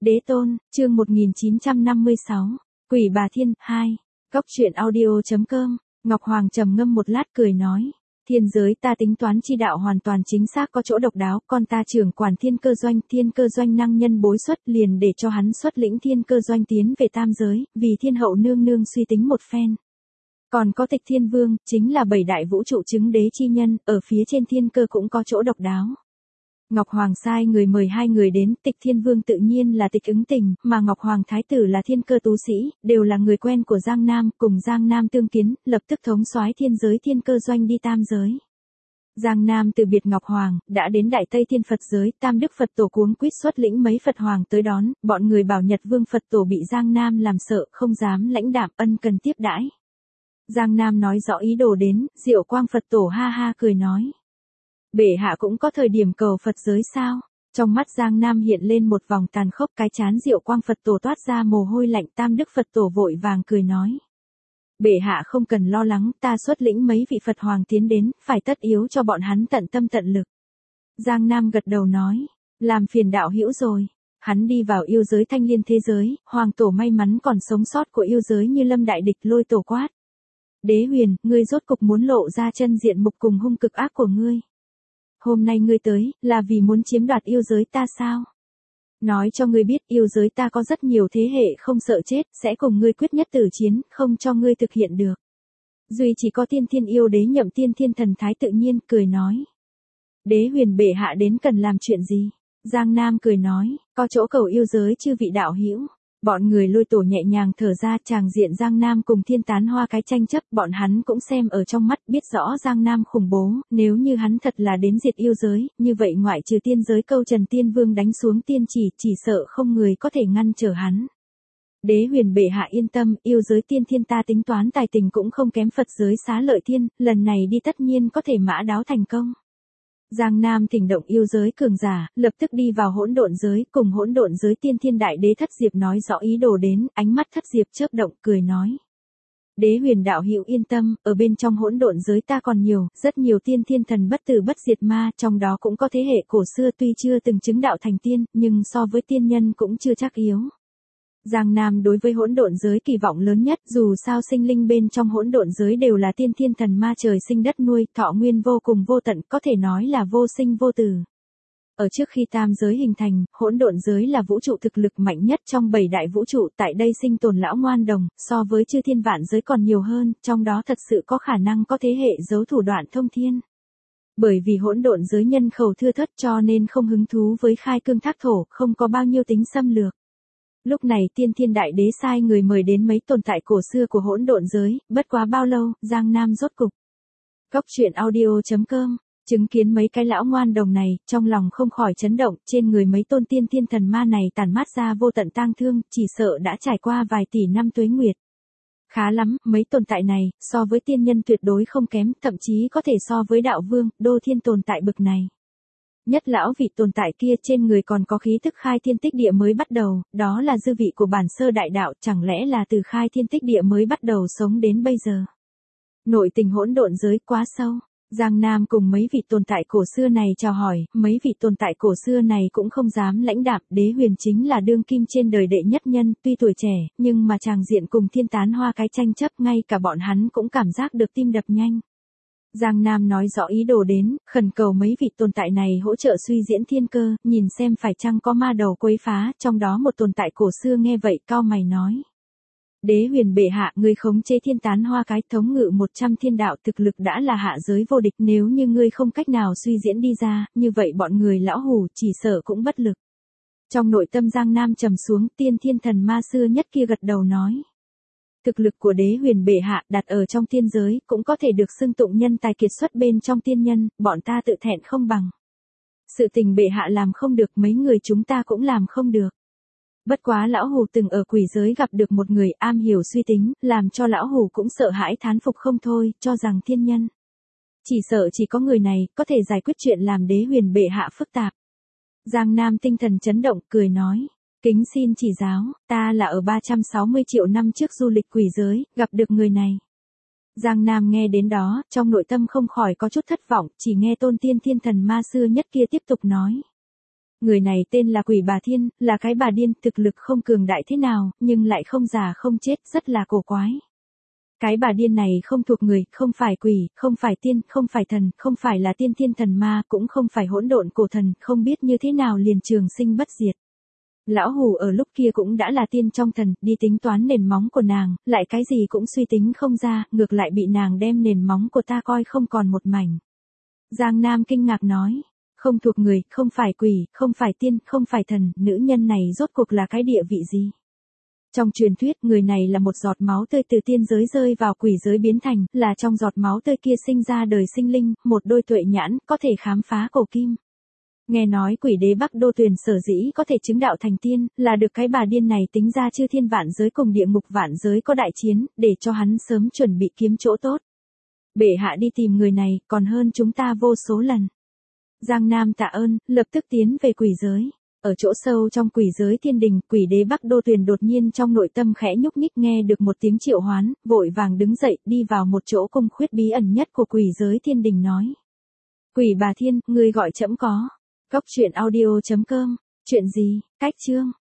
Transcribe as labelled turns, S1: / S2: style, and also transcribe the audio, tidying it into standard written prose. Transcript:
S1: Đế tôn, chương 1956, Quỷ bà Thiên, 2, Cốc truyện audio.com, Ngọc Hoàng trầm ngâm một lát cười nói. Thiên giới ta tính toán chi đạo hoàn toàn chính xác có chỗ độc đáo, con ta trưởng quản thiên cơ doanh năng nhân bối xuất liền để cho hắn xuất lĩnh thiên cơ doanh tiến về tam giới, vì thiên hậu nương nương suy tính một phen. Còn có Tịch Thiên Vương, chính là 7 đại vũ trụ chứng đế chi nhân, ở phía trên thiên cơ cũng có chỗ độc đáo. Ngọc Hoàng sai người mời 2 người đến, Tịch Thiên Vương tự nhiên là Tịch Ứng Tình, mà Ngọc Hoàng Thái Tử là thiên cơ tú sĩ, đều là người quen của Giang Nam, cùng Giang Nam tương kiến, lập tức thống soái thiên giới thiên cơ doanh đi tam giới. Giang Nam từ biệt Ngọc Hoàng, đã đến Đại Tây Thiên Phật giới, Tam Đức Phật Tổ cuống quýt xuất lĩnh mấy Phật Hoàng tới đón, bọn người bảo Nhật Vương Phật Tổ bị Giang Nam làm sợ, không dám lãnh đạm ân cần tiếp đãi. Giang Nam nói rõ ý đồ đến, Diệu Quang Phật Tổ ha ha cười nói. Bệ hạ cũng có thời điểm cầu Phật giới sao? Trong mắt Giang Nam hiện lên một vòng tàn khốc, cái chán Diệu Quang Phật Tổ toát ra mồ hôi lạnh. Tam Đức Phật Tổ vội vàng cười nói. Bệ hạ không cần lo lắng, ta xuất lĩnh mấy vị Phật Hoàng tiến đến, phải tất yếu cho bọn hắn tận tâm tận lực. Giang Nam gật đầu nói, làm phiền đạo hữu rồi. Hắn đi vào yêu giới thanh liên thế giới, Hoàng Tổ may mắn còn sống sót của yêu giới như lâm đại địch lôi tổ quát. Đế huyền, ngươi rốt cục muốn lộ ra chân diện mục cùng hung cực ác của ngươi. Hôm nay ngươi tới, là vì muốn chiếm đoạt yêu giới ta sao? Nói cho ngươi biết yêu giới ta có rất nhiều thế hệ không sợ chết, sẽ cùng ngươi quyết nhất tử chiến, không cho ngươi thực hiện được. Duy chỉ có tiên thiên yêu đế Nhậm Tiên Thiên Thần Thái tự nhiên cười nói. Đế huyền bệ hạ đến cần làm chuyện gì? Giang Nam cười nói, có chỗ cầu yêu giới chư vị đạo hữu. Bọn người lôi tổ nhẹ nhàng thở ra, tràng diện Giang Nam cùng Thiên Tán Hoa cái tranh chấp, bọn hắn cũng xem ở trong mắt, biết rõ Giang Nam khủng bố, nếu như hắn thật là đến diệt yêu giới, như vậy ngoại trừ tiên giới câu Trần Tiên Vương đánh xuống tiên chỉ sợ không người có thể ngăn trở hắn. Đế huyền bệ hạ yên tâm, yêu giới tiên thiên ta tính toán tài tình cũng không kém Phật giới Xá Lợi Thiên, lần này đi tất nhiên có thể mã đáo thành công. Giang Nam thỉnh động yêu giới cường giả, lập tức đi vào hỗn độn giới, cùng hỗn độn giới tiên thiên đại đế Thất Diệp nói rõ ý đồ đến, ánh mắt Thất Diệp chớp động, cười nói. Đế huyền đạo hữu yên tâm, ở bên trong hỗn độn giới ta còn nhiều, rất nhiều tiên thiên thần bất tử bất diệt ma, trong đó cũng có thế hệ cổ xưa tuy chưa từng chứng đạo thành tiên, nhưng so với tiên nhân cũng chưa chắc yếu. Giang Nam đối với hỗn độn giới kỳ vọng lớn nhất, dù sao sinh linh bên trong hỗn độn giới đều là tiên thiên thần ma trời sinh đất nuôi, thọ nguyên vô cùng vô tận, có thể nói là vô sinh vô tử. Ở trước khi tam giới hình thành, hỗn độn giới là vũ trụ thực lực mạnh nhất trong 7 đại vũ trụ, tại đây sinh tồn lão ngoan đồng, so với chư thiên vạn giới còn nhiều hơn, trong đó thật sự có khả năng có thế hệ giấu thủ đoạn thông thiên. Bởi vì hỗn độn giới nhân khẩu thưa thớt cho nên không hứng thú với khai cương thác thổ, không có bao nhiêu tính xâm lược. Lúc này tiên thiên đại đế sai người mời đến mấy tồn tại cổ xưa của hỗn độn giới, bất quá bao lâu, Giang Nam rốt cục. Cốc truyện audio.com, chứng kiến mấy cái lão ngoan đồng này, trong lòng không khỏi chấn động, trên người mấy tôn tiên thiên thần ma này tản mát ra vô tận tang thương, chỉ sợ đã trải qua vài tỷ năm tuế nguyệt. Khá lắm, mấy tồn tại này, so với tiên nhân tuyệt đối không kém, thậm chí có thể so với đạo vương, đô thiên tồn tại bực này. Nhất lão vị tồn tại kia trên người còn có khí thức khai thiên tích địa mới bắt đầu, đó là dư vị của bản sơ đại đạo, chẳng lẽ là từ khai thiên tích địa mới bắt đầu sống đến bây giờ. Nội tình hỗn độn giới quá sâu, Giang Nam cùng mấy vị tồn tại cổ xưa này chào hỏi, mấy vị tồn tại cổ xưa này cũng không dám lãnh đạm, đế huyền chính là đương kim trên đời đệ nhất nhân, tuy tuổi trẻ, nhưng mà tràng diện cùng Thiên Tán Hoa cái tranh chấp ngay cả bọn hắn cũng cảm giác được tim đập nhanh. Giang Nam nói rõ ý đồ đến, khẩn cầu mấy vị tồn tại này hỗ trợ suy diễn thiên cơ, nhìn xem phải chăng có ma đầu quấy phá, trong đó một tồn tại cổ xưa nghe vậy cau mày nói. Đế huyền bệ hạ, ngươi khống chế Thiên Tán Hoa cái thống ngự 100 thiên đạo thực lực đã là hạ giới vô địch, nếu như ngươi không cách nào suy diễn đi ra, như vậy bọn người lão hủ chỉ sợ cũng bất lực. Trong nội tâm Giang Nam trầm xuống, tiên thiên thần ma xưa nhất kia gật đầu nói. Thực lực của đế huyền bệ hạ đặt ở trong tiên giới, cũng có thể được xưng tụng nhân tài kiệt xuất bên trong tiên nhân, bọn ta tự thẹn không bằng. Sự tình bệ hạ làm không được, mấy người chúng ta cũng làm không được. Bất quá lão hủ từng ở quỷ giới gặp được một người am hiểu suy tính, làm cho lão hủ cũng sợ hãi thán phục không thôi, cho rằng thiên nhân. Chỉ sợ chỉ có người này, có thể giải quyết chuyện làm đế huyền bệ hạ phức tạp. Giang Nam tinh thần chấn động, cười nói. Kính xin chỉ giáo, ta là ở 360 triệu năm trước du lịch quỷ giới, gặp được người này. Giang Nam nghe đến đó, trong nội tâm không khỏi có chút thất vọng, chỉ nghe tôn tiên thiên thần ma xưa nhất kia tiếp tục nói. Người này tên là Quỷ Bà Thiên, là cái bà điên, thực lực không cường đại thế nào, nhưng lại không già không chết, rất là cổ quái. Cái bà điên này không thuộc người, không phải quỷ, không phải tiên, không phải thần, không phải là tiên thiên thần ma, cũng không phải hỗn độn cổ thần, không biết như thế nào liền trường sinh bất diệt. Lão Hủ ở lúc kia cũng đã là tiên trong thần, đi tính toán nền móng của nàng, lại cái gì cũng suy tính không ra, ngược lại bị nàng đem nền móng của ta coi không còn một mảnh. Giang Nam kinh ngạc nói, không thuộc người, không phải quỷ, không phải tiên, không phải thần, nữ nhân này rốt cuộc là cái địa vị gì? Trong truyền thuyết, người này là một giọt máu tươi từ tiên giới rơi vào quỷ giới biến thành, là trong giọt máu tươi kia sinh ra đời sinh linh, một đôi tuệ nhãn, có thể khám phá cổ kim. Nghe nói quỷ đế Bắc Đô Tuyền sở dĩ có thể chứng đạo thành tiên, là được cái bà điên này tính ra chư thiên vạn giới cùng địa ngục vạn giới có đại chiến, để cho hắn sớm chuẩn bị kiếm chỗ tốt. Bệ hạ đi tìm người này, còn hơn chúng ta vô số lần. Giang Nam tạ ơn, lập tức tiến về quỷ giới. Ở chỗ sâu trong quỷ giới thiên đình, quỷ đế Bắc Đô Tuyền đột nhiên trong nội tâm khẽ nhúc nhích nghe được một tiếng triệu hoán, vội vàng đứng dậy, đi vào một chỗ cung khuyết bí ẩn nhất của quỷ giới thiên đình nói. Quỷ Bà Thiên, ngươi gọi trẫm có. Cốc truyện audio.com, chuyện gì, cách chương.